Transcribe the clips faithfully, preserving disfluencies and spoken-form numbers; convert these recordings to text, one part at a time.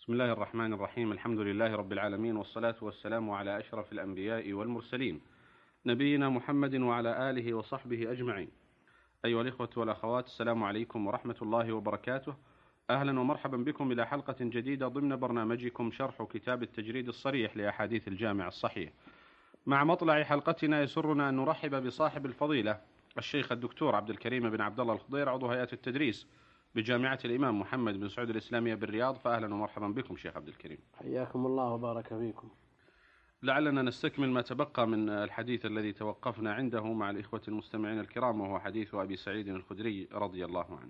بسم الله الرحمن الرحيم. الحمد لله رب العالمين، والصلاة والسلام على أشرف الأنبياء والمرسلين، نبينا محمد وعلى آله وصحبه أجمعين. أيها الإخوة والأخوات، السلام عليكم ورحمة الله وبركاته. أهلا ومرحبا بكم إلى حلقة جديدة ضمن برنامجكم شرح كتاب التجريد الصريح لأحاديث الجامع الصحيح. مع مطلع حلقتنا يسرنا أن نرحب بصاحب الفضيلة الشيخ الدكتور عبد الكريم بن عبد الله الخضير، عضو هيئة التدريس بجامعة الإمام محمد بن سعود الإسلامية بالرياض. فأهلا ومرحبا بكم شيخ عبد الكريم. حياكم الله وبارك فيكم. لعلنا نستكمل ما تبقى من الحديث الذي توقفنا عنده مع الإخوة المستمعين الكرام، وهو حديث أبي سعيد الخدري رضي الله عنه.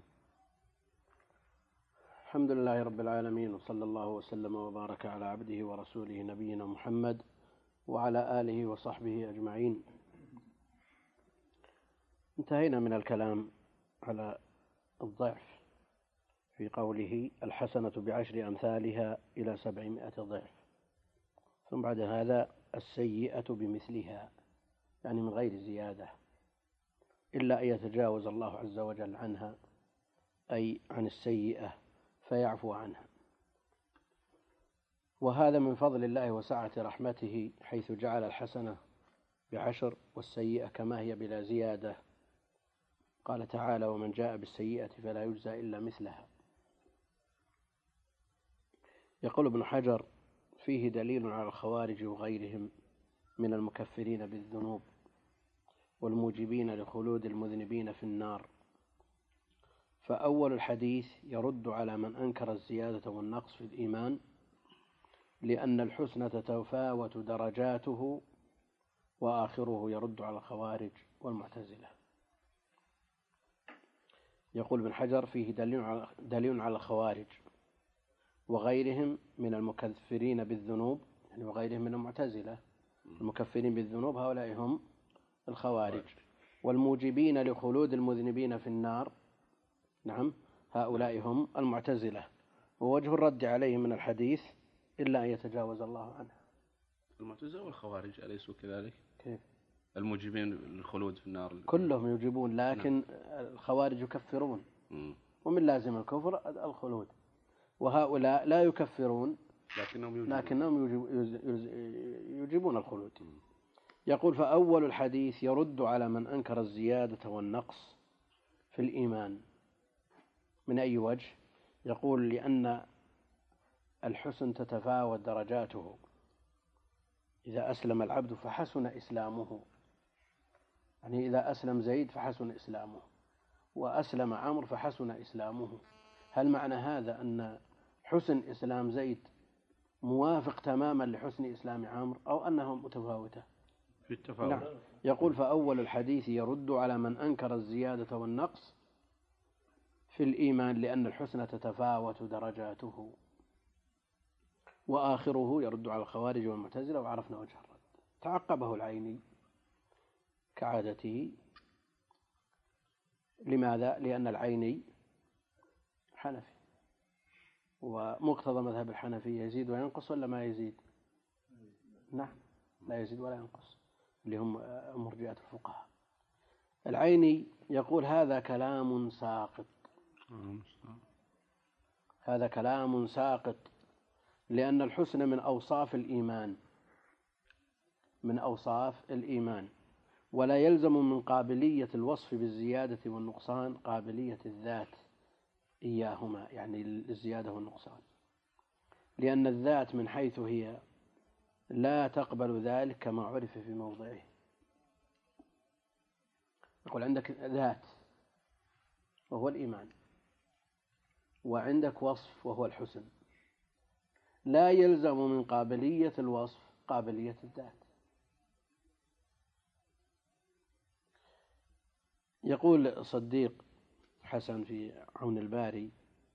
الحمد لله رب العالمين، وصلى الله وسلم وبارك على عبده ورسوله نبينا محمد وعلى آله وصحبه أجمعين. انتهينا من الكلام على الضعف في قوله الحسنة بعشر أمثالها إلى سبعمائة ضعف، ثم بعد هذا السيئة بمثلها، يعني من غير زيادة، إلا أن يتجاوز الله عز وجل عنها، أي عن السيئة، فيعفو عنها. وهذا من فضل الله وسعة رحمته، حيث جعل الحسنة بعشر والسيئة كما هي بلا زيادة. قال تعالى: ومن جاء بالسيئة فلا يجزى إلا مثلها. يقول ابن حجر: فيه دليل على الخوارج وغيرهم من المكفرين بالذنوب والموجبين لخلود المذنبين في النار. فأول الحديث يرد على من أنكر الزيادة والنقص في الإيمان، لأن الحسنى تتفاوت درجاته، وآخره يرد على الخوارج والمعتزلة. يقول ابن حجر: فيه دليل على الخوارج وغيرهم من المكفرين بالذنوب، يعني وغيرهم من المعتزلة. المكفرين بالذنوب هؤلاء هم الخوارج، والموجبين لخلود المذنبين في النار، نعم، هؤلاء هم المعتزلة. ووجه الرد عليهم من الحديث إلا أن يتجاوز الله عنه. المعتزلة والخوارج أليسوا كذلك؟ كيف؟ الموجبين للخلود في النار كلهم يجيبون، لكن نعم. الخوارج يكفرون، م. ومن لازم الكفر الخلود، وهؤلاء لا يكفرون لكنهم يجيبون, لكنهم يجيبون الخلود. م. يقول: فأول الحديث يرد على من أنكر الزيادة والنقص في الإيمان. من أي وجه؟ يقول: لأن الحسن تتفاوت درجاته. إذا أسلم العبد فحسن إسلامه، يعني إذا أسلم زيد فحسن إسلامه، وأسلم عمرو فحسن إسلامه. هل معنى هذا أن حسن إسلام زيد موافق تماما لحسن إسلام عمرو، أو أنهم متفاوتة في التفاوت؟ نعم. يقول: فأول الحديث يرد على من أنكر الزيادة والنقص في الإيمان، لأن الحسن تتفاوت درجاته، وآخره يرد على الخوارج والمعتزلة. وعرفنا وجه الرد. تعقبه العيني كعادته. لماذا؟ لأن العيني حنفي، ومقتضى مذهب الحنفية يزيد وينقص ولا ما يزيد؟ نعم، لا يزيد ولا ينقص، اللي هم مرجئة الفقهاء. العيني يقول: هذا كلام ساقط، هذا كلام ساقط، لأن الحسن من أوصاف الإيمان، من أوصاف الإيمان، ولا يلزم من قابلية الوصف بالزيادة والنقصان قابلية الذات إياهما، يعني الزيادة والنقصان، لأن الذات من حيث هي لا تقبل ذلك كما عرف في موضعه. يقول: عندك ذات وهو الإيمان، وعندك وصف وهو الحسن، لا يلزم من قابلية الوصف قابلية الذات. يقول صديق حسن في عون الباري،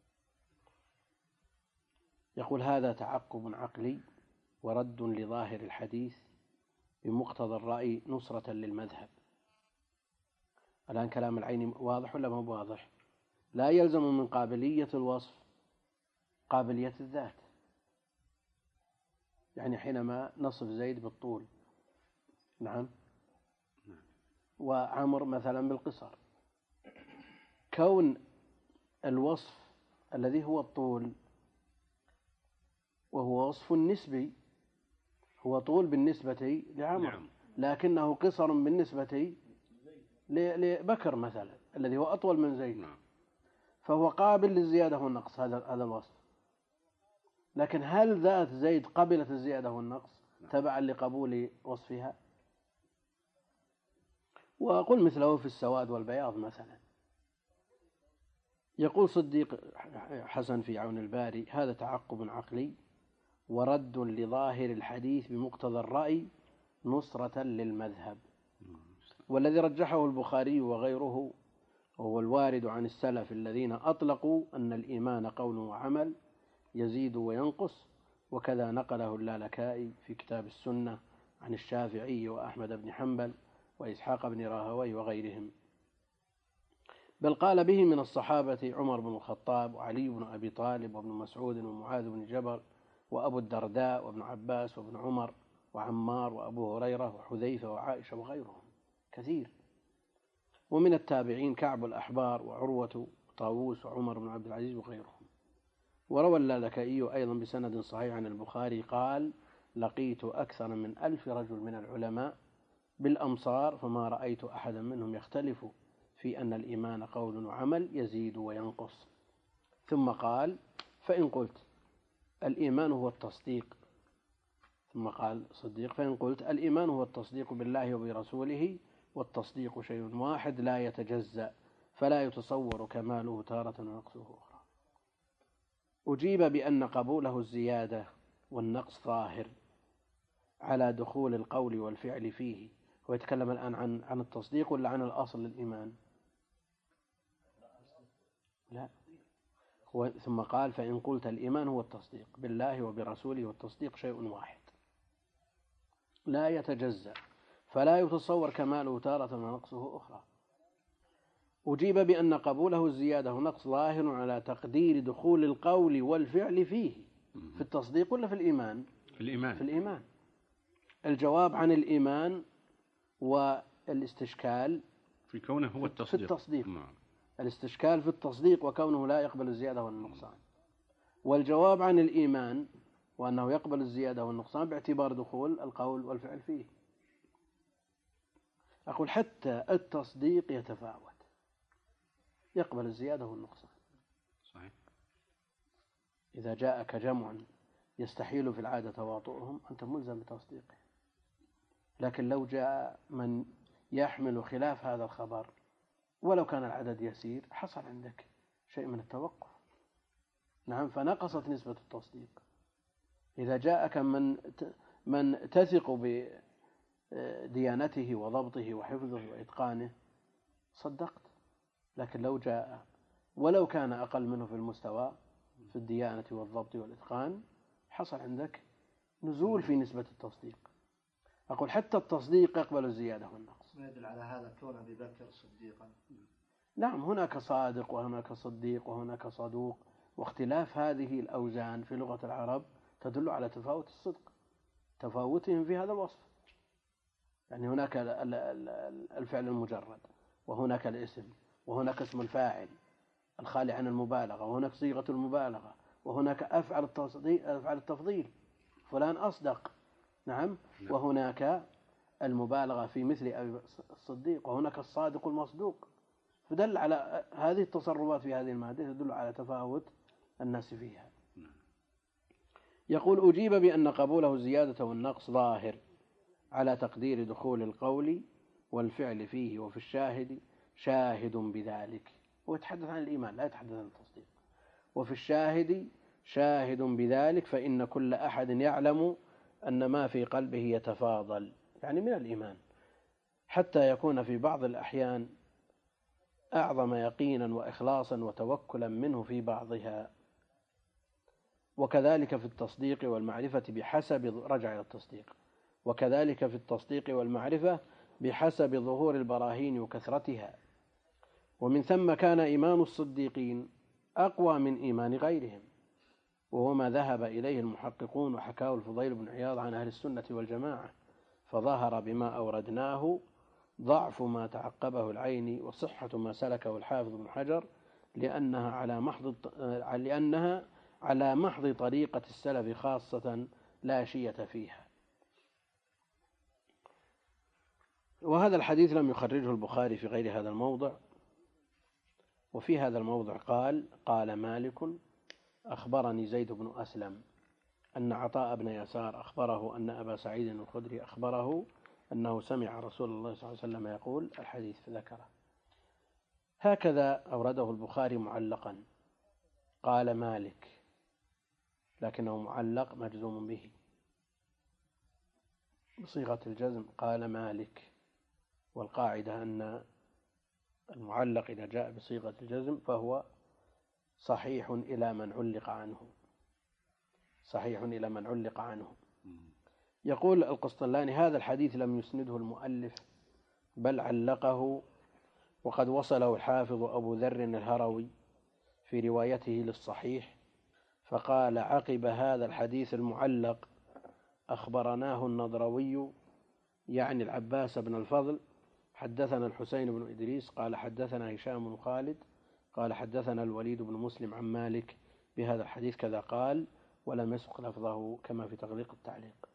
يقول: هذا تعقب عقلي ورد لظاهر الحديث بمقتضى الرأي نصرة للمذهب. الآن كلام العين واضح ولا ما هو واضح؟ لا يلزم من قابلية الوصف قابلية الذات، يعني حينما نصف زيد بالطول، نعم، وعمر مثلا بالقصر، كون الوصف الذي هو الطول وهو وصف نسبي، هو طول بالنسبة لعمر نعم. لكنه قصر بالنسبة لبكر مثلا الذي هو أطول من زيد نعم. فهو قابل للزيادة والنقص هذا هذا الوصف. لكن هل ذات زيد قبلت الزيادة والنقص نعم. تبعا لقبول وصفها؟ وأقول مثله في السواد والبياض مثلا. يقول صديق حسن في عون الباري: هذا تعقب عقلي ورد لظاهر الحديث بمقتضى الرأي نصرة للمذهب. والذي رجحه البخاري وغيره وهو الوارد عن السلف الذين أطلقوا أن الإيمان قول وعمل يزيد وينقص، وكذا نقله اللالكائي في كتاب السنة عن الشافعي وأحمد بن حنبل وإسحاق بن راهويه وغيرهم. بل قال به من الصحابة عمر بن الخطاب وعلي بن أبي طالب وابن مسعود ومعاذ بن جبل وأبو الدرداء وابن عباس وابن عمر وعمار وأبو هريرة وحذيفة وعائشة وغيرهم كثير. ومن التابعين كعب الأحبار وعروة وطاووس وعمر بن عبد العزيز وغيرهم. وروى اللالكائي أيضا بسند صحيح عن البخاري قال: لقيت أكثر من ألف رجل من العلماء بالأمصار فما رأيت أحدا منهم يختلف في أن الإيمان قول وعمل يزيد وينقص. ثم قال: فإن قلت الإيمان هو التصديق ثم قال صديق: فإن قلت الإيمان هو التصديق بالله وبرسوله، والتصديق شيء واحد لا يتجزأ فلا يتصور كماله تارة ونقصه أخرى. أجيب بأن قبوله الزيادة والنقص ظاهر على دخول القول والفعل فيه. هو يتكلم الآن عن عن التصديق ولا عن الأصل الإيمان؟ لا. هو ثم قال: فإن قلت الإيمان هو التصديق بالله وبرسوله، والتصديق شيء واحد لا يتجزأ فلا يتصور كماله تارة ونقصه أخرى. أجيب بأن قبوله الزيادة ونقص ظاهر على تقدير دخول القول والفعل فيه. في التصديق ولا في الإيمان؟ في الإيمان. في الإيمان. الجواب عن الإيمان والاستشكال في كونه هو التصديق. في التصديق. نعم. الاستشكال في التصديق وكونه لا يقبل الزيادة والنقصان. والجواب عن الإيمان وأنه يقبل الزيادة والنقصان باعتبار دخول القول والفعل فيه. أقول حتى التصديق يتفاوت، يقبل الزيادة والنقصان. صحيح. إذا جاءك جمع يستحيل في العادة تواطؤهم أنت ملزم بتصديقه. لكن لو جاء من يحمل خلاف هذا الخبر ولو كان العدد يسير حصل عندك شيء من التوقف. نعم. فنقصت نسبة التصديق. إذا جاءك من من تثق بديانته وضبطه وحفظه وإتقانه صدقت. لكن لو جاء ولو كان أقل منه في المستوى في الديانة والضبط والإتقان حصل عندك نزول في نسبة التصديق. أقول حتى التصديق يقبل الزيادة والنقص. ما يدل على هذا كون أبي بكر صديقا. نعم. هناك صادق وهناك صديق وهناك صدوق، واختلاف هذه الأوزان في لغة العرب تدل على تفاوت الصدق، تفاوتهم في هذا الوصف. يعني هناك الفعل المجرد، وهناك الاسم، وهناك اسم الفاعل الخالي عن المبالغة، وهناك صيغة المبالغة، وهناك أفعل التصديق أفعل التفضيل، فلان أصدق. نعم. وهناك المبالغة في مثل أبي الصديق، وهناك الصادق المصدوق. فدل على هذه التصرفات في هذه المادة تدل على تفاوت الناس فيها. يقول: أجيب بأن قبوله الزيادة والنقص ظاهر على تقدير دخول القول والفعل فيه، وفي الشاهد شاهد بذلك. هو يتحدث عن الإيمان لا يتحدث عن التصديق. وفي الشاهد شاهد بذلك فإن كل أحد يعلم أن ما في قلبه يتفاضل، يعني من الإيمان، حتى يكون في بعض الأحيان أعظم يقينا وإخلاصا وتوكلا منه في بعضها. وكذلك في التصديق والمعرفة بحسب رجع إلى التصديق وكذلك في التصديق والمعرفة بحسب ظهور البراهين وكثرتها. ومن ثم كان إيمان الصديقين أقوى من إيمان غيرهم، وهو ما ذهب إليه المحققون وحكاه الفضيل بن عياض عن أهل السنة والجماعة، فظهر بما أوردناه ضعف ما تعقبه العيني وصحة ما سلكه الحافظ بن حجر، لأنها على محض لأنها على محض طريقة السلف خاصة لا شية فيها. وهذا الحديث لم يخرجه البخاري في غير هذا الموضع. وفي هذا الموضع قال: قال مالك أخبرني زيد بن أسلم أن عطاء بن يسار أخبره أن أبا سعيد الخدري أخبره أنه سمع رسول الله صلى الله عليه وسلم يقول الحديث فذكره. هكذا أورده البخاري معلقا، قال مالك، لكنه معلق مجزوم به بصيغة الجزم، قال مالك. والقاعدة أن المعلق إذا جاء بصيغة الجزم فهو صحيح إلى من علق عنه، صحيح إلى من علق عنه. يقول القسطلاني: هذا الحديث لم يسنده المؤلف بل علقه، وقد وصله الحافظ أبو ذر الهروي في روايته للصحيح، فقال عقب هذا الحديث المعلق: أخبرناه النضروي يعني العباس بن الفضل، حدثنا الحسين بن إدريس قال حدثنا هشام بن خالد قال حدثنا الوليد بن مسلم عن مالك بهذا الحديث كذا قال، ولم يسق لفظه كما في تغليق التعليق.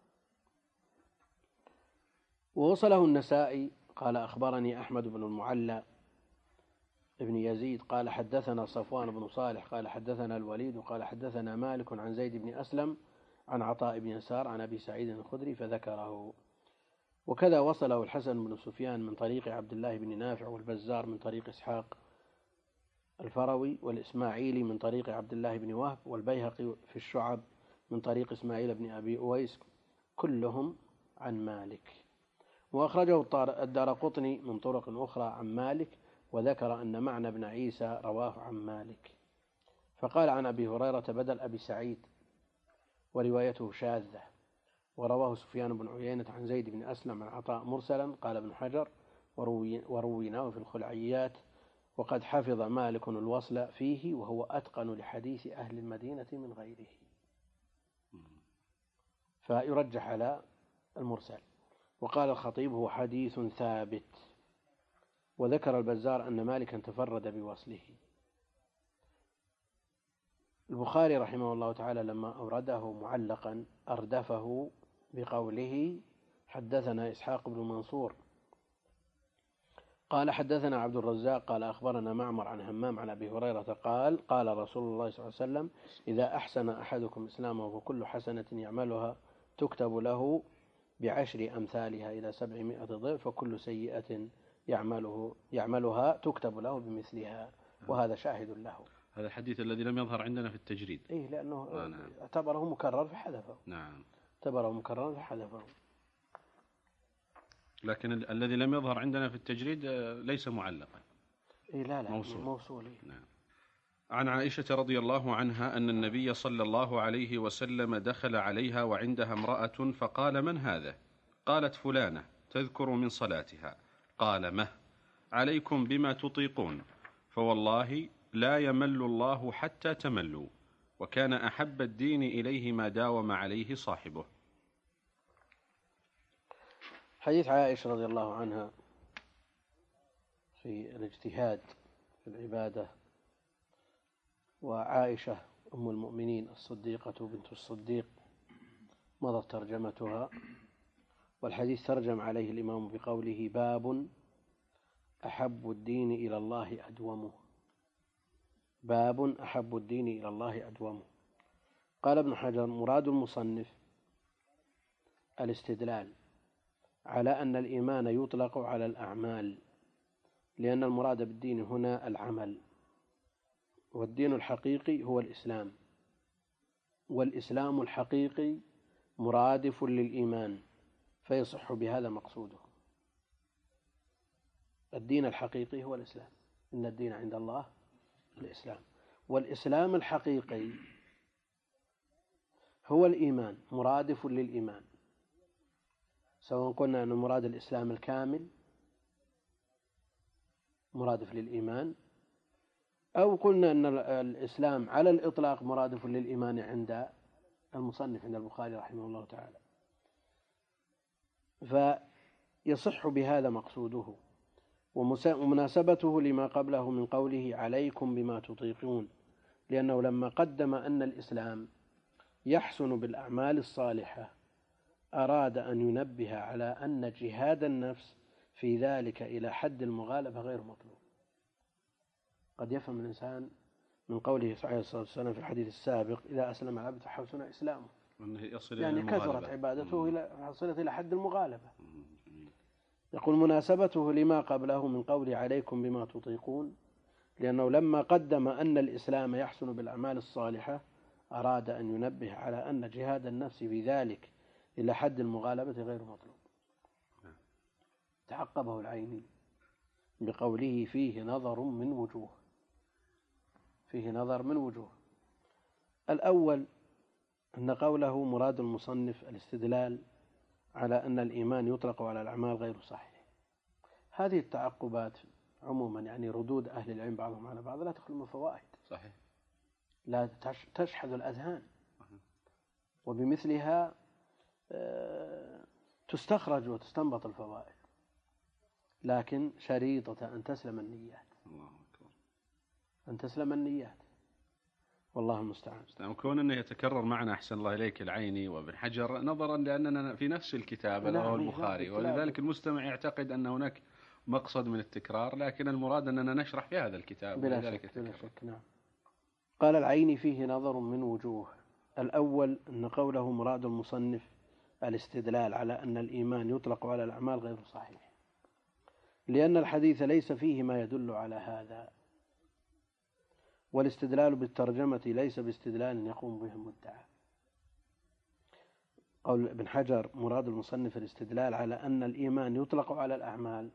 ووصله النسائي قال أخبرني أحمد بن المعلى ابن يزيد قال حدثنا صفوان بن صالح قال حدثنا الوليد قال حدثنا مالك عن زيد بن أسلم عن عطاء بن يسار عن أبي سعيد الخدري فذكره. وكذا وصله الحسن بن سفيان من طريق عبد الله بن نافع، والبزار من طريق إسحاق الفروي، والإسماعيلي من طريق عبد الله بن وهب، والبيهقي في الشعب من طريق إسماعيل بن أبي أويس، كلهم عن مالك. وأخرجه الدارقطني من طرق أخرى عن مالك، وذكر أن معنى بن عيسى رواه عن مالك، فقال عن أبي هريرة بدل أبي سعيد، وروايته شاذة. ورواه سفيان بن عيينة عن زيد بن أسلم عن عطاء مرسلا، قال ابن حجر ورويناه في الخلعيات، وقد حفظ مالك الوصل فيه وهو أتقن لحديث أهل المدينة من غيره، فيرجح على المرسل. وقال الخطيب هو حديث ثابت. وذكر البزار أن مالكا تفرد بوصله. البخاري رحمه الله تعالى لما أورده معلقا أردفه بقوله حدثنا إسحاق بن منصور قال حدثنا عبد الرزاق قال أخبرنا معمر عن همام عن أبي هريرة قال قال رسول الله صلى الله عليه وسلم: إذا أحسن أحدكم إسلامه وكل حسنة يعملها تكتب له بعشر أمثالها إلى سبعمائة ضعف، وكل سيئة يعمله يعملها تكتب له بمثلها. وهذا شاهد له. هذا الحديث الذي لم يظهر عندنا في التجريد. إيه، لأنه آه نعم. اعتبره مكرر فحذفه. نعم، اعتبره مكرر فحذفه. لكن ال- الذي لم يظهر عندنا في التجريد ليس معلقا. إيه لا لا موصول, موصول. إيه؟ نعم. عن عائشة رضي الله عنها أن النبي صلى الله عليه وسلم دخل عليها وعندها امرأة فقال: من هذا؟ قالت: فلانة تذكر من صلاتها. قال: مه عليكم بما تطيقون، فوالله لا يمل الله حتى تملوا، وكان أحب الدين إليه ما داوم عليه صاحبه. حديث عائشة رضي الله عنها في الاجتهاد في العبادة. وعائشة أم المؤمنين الصديقة بنت الصديق مضت ترجمتها، والحديث ترجم عليه الإمام بقوله: باب أحب الدين إلى الله أدومه. باب أحب الدين إلى الله أدومه. قال ابن حجر: مراد المصنف الاستدلال على أن الإيمان يطلق على الأعمال، لأن المراد بالدين هنا العمل، والدين الحقيقي هو الإسلام، والإسلام الحقيقي مرادف للإيمان، فيصح بهذا مقصوده. الدين الحقيقي هو الإسلام، إن الدين عند الله الإسلام، والإسلام الحقيقي هو الإيمان مرادف للإيمان، سواء قلنا أن مراد الإسلام الكامل مرادف للإيمان، أو قلنا أن الإسلام على الإطلاق مرادف للإيمان عند المصنف عند البخاري رحمه الله تعالى، فيصح بهذا مقصوده. ومناسبته لما قبله من قوله: عليكم بما تطيقون، لأنه لما قدم أن الإسلام يحسن بالأعمال الصالحة أراد أن ينبه على أن جهاد النفس في ذلك إلى حد المغالبة غير مطلوب. قد يفهم الإنسان من قوله عليه الصلاة والسلام في الحديث السابق إذا أسلم العبد فحسن إسلامه، يعني كثرت عبادته إلى صلت إلى حد المغالبة. يقول مناسبته لما قبله من قوله عليكم بما تطيقون، لأنه لما قدم أن الإسلام يحسن بالأعمال الصالحة أراد أن ينبه على أن جهاد النفس في ذلك إلى حد المغالبة غير مطلوب. تعقبه العيني بقوله فيه نظر من وجوه، فيه نظر من وجوه. الأول أن قوله مراد المصنف الاستدلال على أن الإيمان يطلق على الأعمال غير صحيح. هذه التعقبات عموما يعني ردود أهل العلم بعضهم على بعض لا تخلو من فوائد، صحيح، لا تشحذ الأذهان، وبمثلها تستخرج وتستنبط الفوائد، لكن شريطة أن تسلم النيات. الله أكبر. أن تسلم النيات، والله المستعان. وكون أنه يتكرر معنا أحسن الله إليك العيني وابن حجر نظرا لأننا في نفس الكتاب رواه البخاري، ولذلك المستمع يعتقد أن هناك مقصد من التكرار، لكن المراد أننا نشرح في هذا الكتاب بلا شك, بلا شك. نعم. قال العيني فيه نظر من وجوه. الأول أن قوله مراد المصنف الاستدلال على أن الإيمان يطلق على الأعمال غير صحيح، لأن الحديث ليس فيه ما يدل على هذا، والاستدلال بالترجمة ليس باستدلال يقوم به المدعى. قول ابن حجر مراد المصنف الاستدلال على أن الإيمان يطلق على الأعمال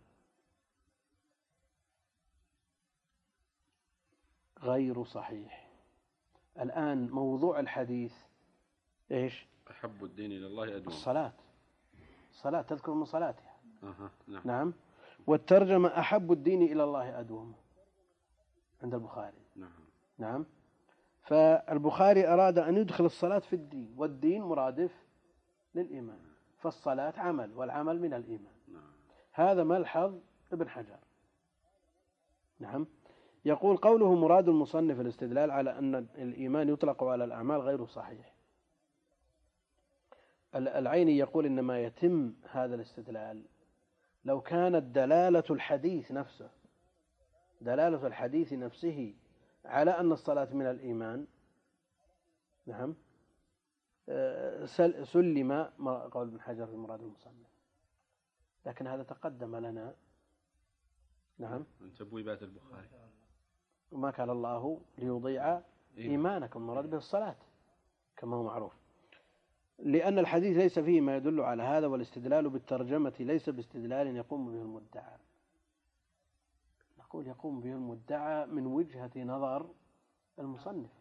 غير صحيح. الآن موضوع الحديث إيش؟ أحب الدين إلى الله أدوم. الصلاة، الصلاة تذكر من صلاتها. أه. نعم. نعم. والترجمة أحب الدين إلى الله أدوم عند البخاري. نعم. نعم. فالبخاري أراد أن يدخل الصلاة في الدين، والدين مرادف للإيمان، فالصلاة عمل والعمل من الإيمان. نعم. هذا ملحظ ابن حجر. نعم. يقول قوله مراد المصنف الاستدلال على أن الإيمان يطلق على الأعمال غير صحيح. العيني يقول إنما يتم هذا الاستدلال لو كانت دلالة الحديث نفسه دلالة الحديث نفسه على أن الصلاة من الإيمان، نعم، سلم ما قول ابن حجر في مراد المصنف، لكن هذا تقدم لنا. نعم. من تبويبات البخاري. وما كان الله ليضيع إيمانكم، مراد به الصلاة كما هو معروف، لأن الحديث ليس فيه ما يدل على هذا، والاستدلال بالترجمة ليس باستدلال يقوم به المدعى. نقول يقوم به المدعى من وجهة نظر المصنف،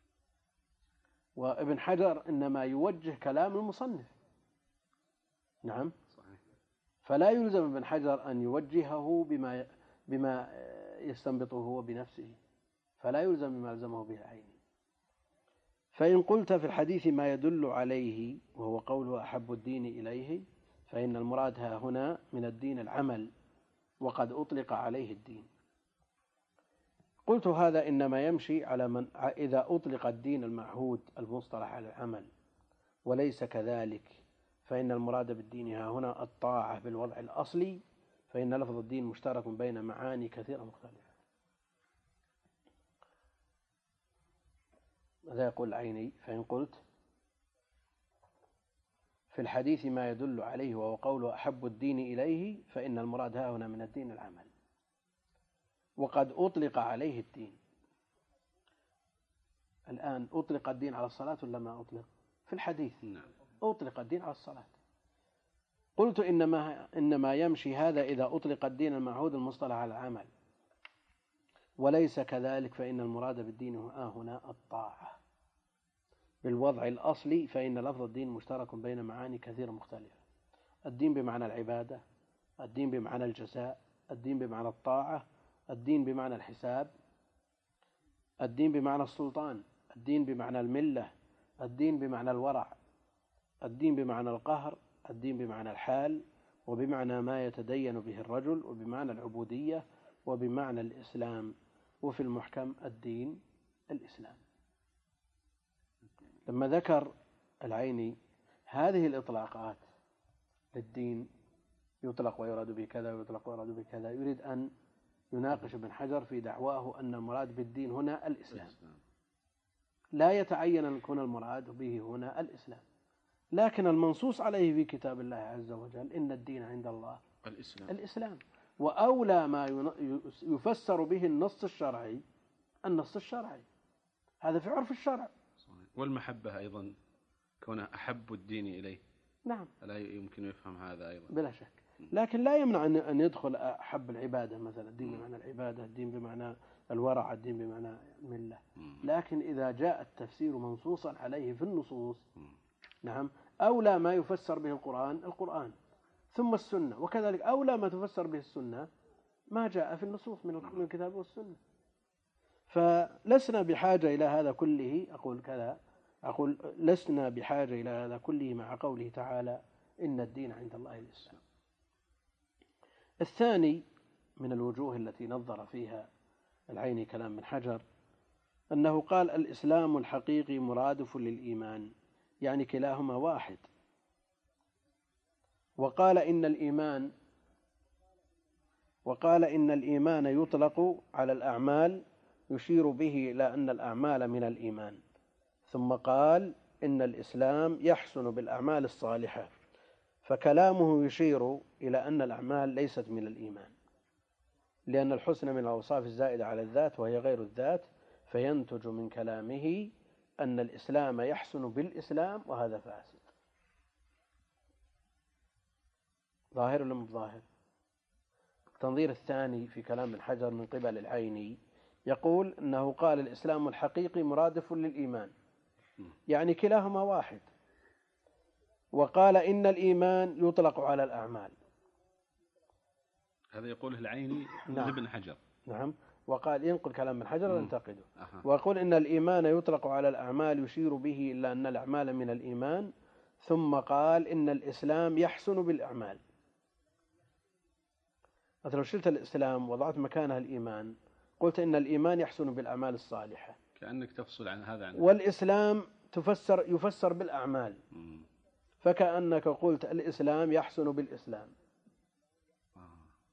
وابن حجر إنما يوجه كلام المصنف. نعم. صحيح. فلا يلزم ابن حجر أن يوجهه بما بما يستنبطه هو بنفسه، فلا يلزم بما يلزمه به العيني. فإن قلت في الحديث ما يدل عليه وهو قوله أحب الدين إليه، فإن المراد ها هنا من الدين العمل، وقد أطلق عليه الدين. قلت هذا إنما يمشي على من إذا أطلق الدين المعهود المصطلح على العمل، وليس كذلك فإن المراد بالدين ها هنا الطاعة بالوضع الأصلي، فإن لفظ الدين مشترك بين معاني كثيرة مختلفة. ماذا يقول العيني؟ فإن قلت في الحديث ما يدل عليه وهو قوله أحب الدين إليه، فإن المراد ها هنا من الدين العمل، وقد أطلق عليه الدين. الآن أطلق الدين على الصلاة ولا ما أطلق؟ في الحديث أطلق الدين على الصلاة. قلت إنما, إنما يمشي هذا إذا أطلق الدين المعهود المصطلح على العمل، وليس كذلك فإن المراد بالدين ها هنا الطاعة بالوضع الأصلي، فإن لفظ الدين مشترك بين معاني كثيرة مختلفة. الدين بمعنى العبادة، الدين بمعنى الجزاء، الدين بمعنى الطاعة، الدين بمعنى الحساب، الدين بمعنى السلطان، الدين بمعنى الملة، الدين بمعنى الورع، الدين بمعنى القهر، الدين بمعنى الحال، وبمعنى ما يتدين به الرجل، وبمعنى العبودية، وبمعنى الإسلام. وفي المحكم الدين الإسلام. لما ذكر العيني هذه الإطلاقات للدين، يطلق ويراد به كذا ويطلق ويراد به كذا، يريد أن يناقش ابن حجر في دعواه أن المراد بالدين هنا الإسلام، لا يتعين أن يكون المراد به هنا الإسلام، لكن المنصوص عليه في كتاب الله عز وجل إن الدين عند الله الإسلام, الإسلام. وأولى ما يفسر به النص الشرعي النص الشرعي، هذا في عرف الشرع. والمحبة أيضا كونه أحب الدين إليه، نعم، لا يمكن يفهم هذا أيضا بلا شك، لكن لا يمنع أن يدخل أحب العبادة مثلا، الدين بمعنى العبادة، الدين بمعنى الورع، الدين بمعنى الملة، لكن إذا جاء التفسير منصوصا عليه في النصوص، نعم، أولى ما يفسر به القرآن القرآن ثم السنة، وكذلك أولى ما تفسر به السنة ما جاء في النصوص من الكتاب والسنة. فلسنا بحاجة إلى هذا كله، أقول كذا أقول لسنا بحاجة إلى هذا كله مع قوله تعالى إن الدين عند الله الإسلام. الثاني من الوجوه التي نظر فيها العيني كلام ابن حجر أنه قال الإسلام الحقيقي مرادف للإيمان، يعني كلاهما واحد. وقال إن الإيمان وقال إن الإيمان يطلق على الأعمال يشير به إلى أن الأعمال من الإيمان، ثم قال إن الإسلام يحسن بالأعمال الصالحة، فكلامه يشير إلى أن الأعمال ليست من الإيمان، لأن الحسن من الأوصاف الزائدة على الذات وهي غير الذات، فينتج من كلامه أن الإسلام يحسن بالإسلام، وهذا فاسد. ظاهر ولا مش ظاهر؟ التنظير الثاني في كلام ابن حجر من قبل العيني يقول أنه قال الإسلام الحقيقي مرادف للإيمان، يعني كلاهما واحد. وقال إن الإيمان يطلق على الأعمال، هذا يقوله العيني نعم. ابن حجر، نعم. وقال ينقل كلام ابن حجر وينتقده، ويقول إن الإيمان يطلق على الأعمال يشير به إلا أن الأعمال من الإيمان، ثم قال إن الإسلام يحسن بالأعمال. مثلا لو شلت الإسلام وضعت مكانها الإيمان قلت إن الإيمان يحسن بالأعمال الصالحة، كأنك تفصل عن هذا عن والإسلام تفسر يفسر بالأعمال، مم. فكأنك قلت الإسلام يحسن بالإسلام. آه.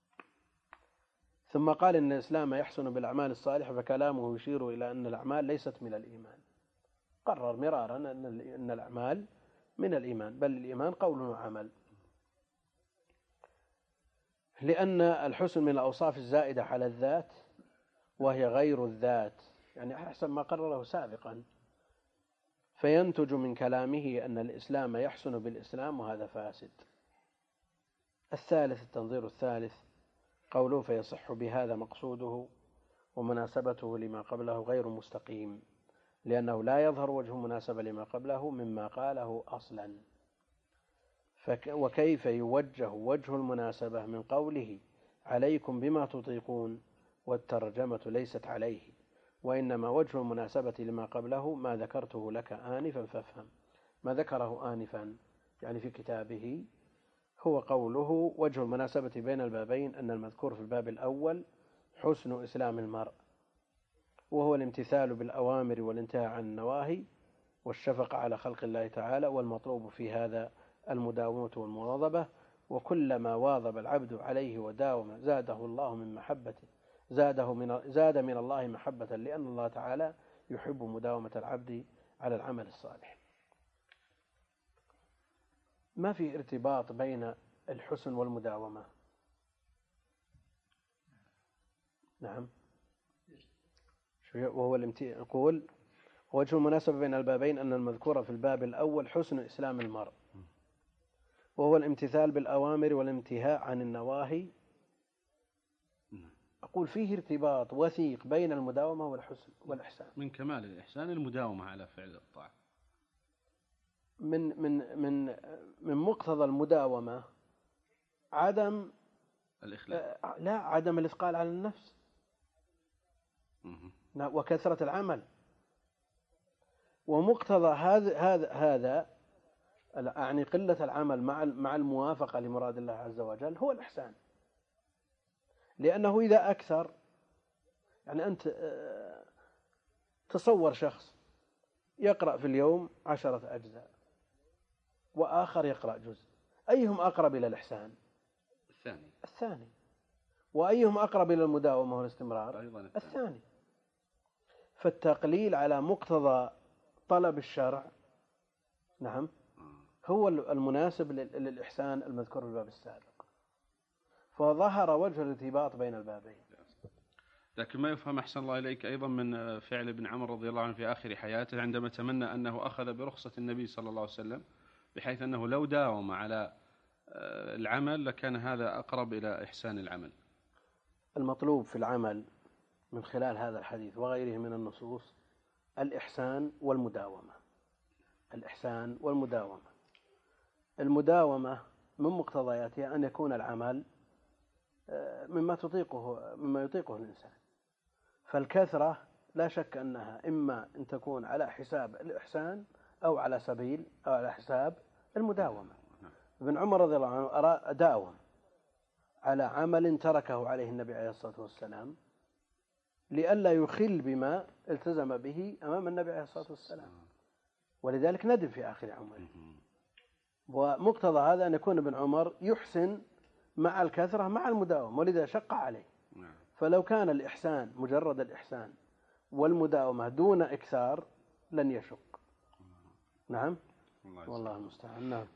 ثم قال إن الإسلام يحسن بالأعمال الصالحة، فكلامه يشير إلى أن الأعمال ليست من الإيمان. قرر مرارا أن الأعمال من الإيمان، بل الإيمان قول وعمل، لأن الحسن من الأوصاف الزائدة على الذات وهي غير الذات، يعني أحسن ما قرره سابقا، فينتج من كلامه أن الإسلام يحسن بالإسلام، وهذا فاسد. الثالث التنظير الثالث قوله فيصح بهذا مقصوده، ومناسبته لما قبله غير مستقيم، لأنه لا يظهر وجه مناسبة لما قبله مما قاله أصلا. وكيف يوجه وجه المناسبة من قوله عليكم بما تطيقون والترجمة ليست عليه، وإنما وجه المناسبة لما قبله ما ذكرته لك آنفا فافهم. ما ذكره آنفا يعني في كتابه هو قوله وجه المناسبة بين البابين أن المذكور في الباب الأول حسن إسلام المرء، وهو الامتثال بالأوامر والانتهاء عن النواهي والشفقة على خلق الله تعالى، والمطلوب في هذا المداومة والمواظبة، وكلما واظب العبد عليه وداوم زاده الله من محبته زاده من زاد من الله محبة، لأن الله تعالى يحب مداومة العبد على العمل الصالح. ما في ارتباط بين الحسن والمداومة. نعم. وهو يقول وجه المناسبة بين البابين أن المذكور في الباب الأول حسن إسلام المرء، وهو الامتثال بالأوامر والانتهاء عن النواهي. أقول فيه ارتباط وثيق بين المداومة والحسن والإحسان. من كمال الإحسان المداومة على فعل الطاعة. من من من من مقتضى المداومة عدم الإخلاص، لا عدم الإثقال على النفس وكثرة العمل، ومقتضى هذا هذا هذا يعني قلة العمل مع مع الموافقة لمراد الله عز وجل هو الإحسان. لأنه إذا أكثر يعني أنت تصور شخص يقرأ في اليوم عشرة أجزاء وآخر يقرأ جزء، أيهم أقرب إلى الإحسان؟ الثاني. الثاني. وأيهم أقرب إلى المداومة والاستمرار؟ أيضا الثاني. الثاني. فالتقليل على مقتضى طلب الشرع نعم هو المناسب للإحسان المذكور في الباب السابق، فظهر وجه الارتباط بين البابين. لكن ما يفهم أحسن الله إليك أيضا من فعل ابن عمر رضي الله عنه في آخر حياته عندما تمنى أنه أخذ برخصة النبي صلى الله عليه وسلم، بحيث أنه لو داوم على العمل لكان هذا أقرب إلى إحسان العمل. المطلوب في العمل من خلال هذا الحديث وغيره من النصوص الإحسان والمداومة. الإحسان والمداومة. المداومة من مقتضياتها أن يكون العمل مما تطيقه مما يطيقه الإنسان، فالكثرة لا شك أنها إما أن تكون على حساب الإحسان أو على سبيل أو على حساب المداومة. ابن عمر رضي الله عنه أرى داوم على عمل تركه عليه النبي عليه الصلاة والسلام لئلا يخل بما التزم به أمام النبي عليه الصلاة والسلام، ولذلك ندم في آخر عمره. ومقتضى هذا أن يكون ابن عمر يحسن مع الكثرة مع المداومة، ولذا شق عليه. فلو كان الإحسان مجرد الإحسان والمداومة دون إكثار لن يشق. نعم والله المستعان. نعم.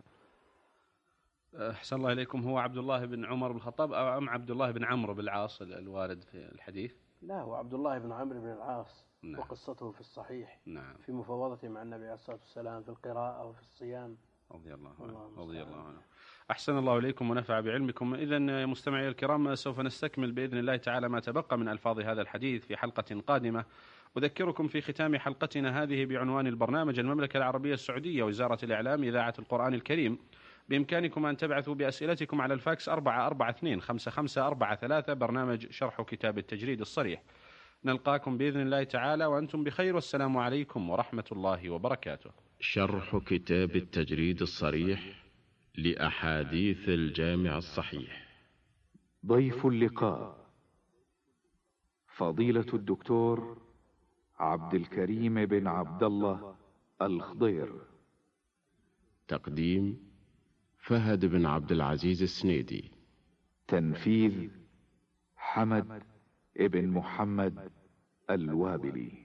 أحسن الله إليكم. هو عبد الله بن عمر بن الخطاب أو أم عبد الله بن عمرو بن العاص الوارد في الحديث؟ لا، هو عبد الله بن عمرو بن العاص. نعم. وقصته في الصحيح. نعم. في مفاوضته مع النبي عليه الصلاة والسلام في القراءة وفي الصيام. رضي الله عنه. رضي الله عنه. أحسن الله إليكم ونفع بعلمكم. إذن يا مستمعي الكرام سوف نستكمل بإذن الله تعالى ما تبقى من ألفاظ هذا الحديث في حلقة قادمة. أذكركم في ختام حلقتنا هذه بعنوان البرنامج: المملكة العربية السعودية، وزارة الإعلام، إذاعة القرآن الكريم. بإمكانكم أن تبعثوا بأسئلتكم على الفاكس أربعة أربعة اثنين خمسة خمسة أربعة ثلاثة، برنامج شرح كتاب التجريد الصريح. نلقاكم بإذن الله تعالى وأنتم بخير، والسلام عليكم ورحمة الله وبركاته. شرح كتاب التجريد الصريح لأحاديث الجامع الصحيح. ضيف اللقاء فضيلة الدكتور عبد الكريم بن عبد الله الخضير. تقديم فهد بن عبد العزيز السنيدي. تنفيذ حمد بن محمد الوابلي.